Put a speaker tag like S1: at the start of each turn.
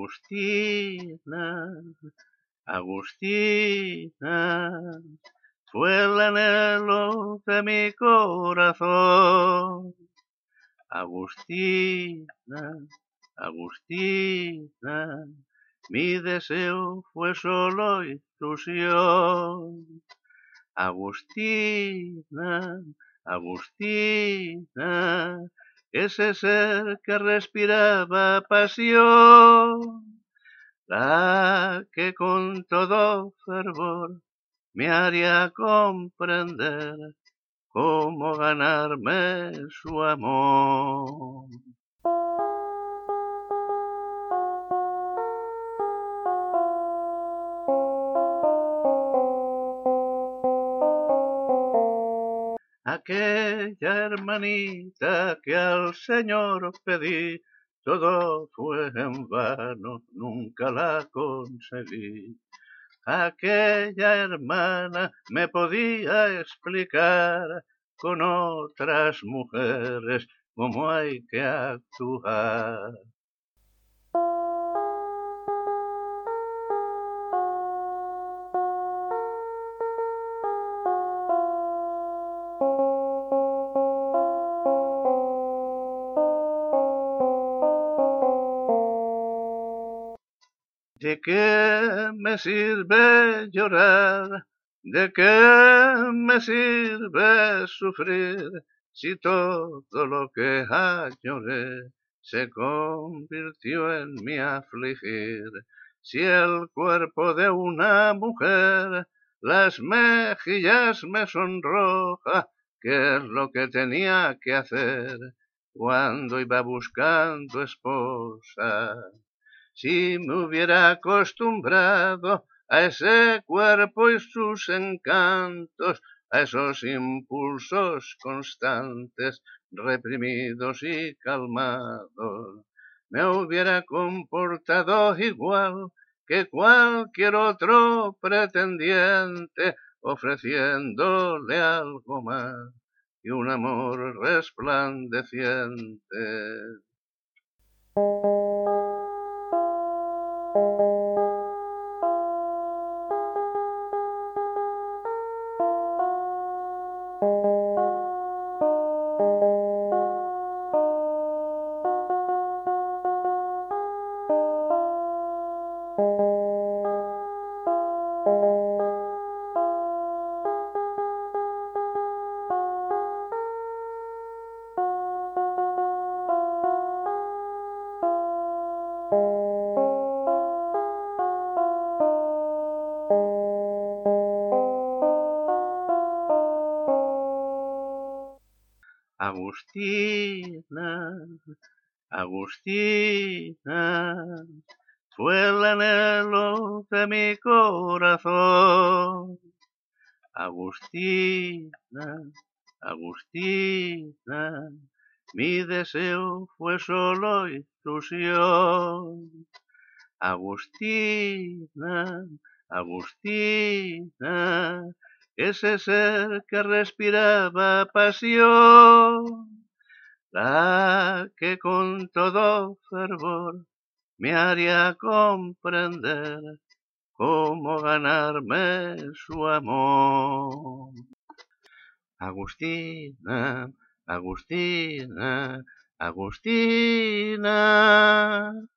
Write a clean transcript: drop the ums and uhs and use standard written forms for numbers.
S1: Agustina, Agustina, fue el anhelo de mi corazón. Agustina, Agustina, mi deseo fue solo ilusión. Agustina, Agustina, ese ser que respiraba pasión, la que con todo fervor me haría comprender cómo ganarme su amor. Aquella hermanita que al Señor pedí, todo fue en vano, nunca la conseguí. Aquella hermana me podía explicar con otras mujeres cómo hay que actuar. ¿De qué me sirve llorar? ¿De qué me sirve sufrir si todo lo que añoré se convirtió en mi afligir? Si el cuerpo de una mujer las mejillas me sonroja, ¿qué es lo que tenía que hacer cuando iba buscando esposa? Si me hubiera acostumbrado a ese cuerpo y sus encantos, a esos impulsos constantes, reprimidos y calmados, me hubiera comportado igual que cualquier otro pretendiente, ofreciéndole algo más que un amor resplandeciente. Agustina, Agustina, fue el anhelo de mi corazón. Agustina, Agustina, mi deseo fue solo ilusión. Agustina, Agustina, ese ser que respiraba pasión, la que con todo fervor me haría comprender cómo ganarme su amor. Agustina, Agustina, Agustina.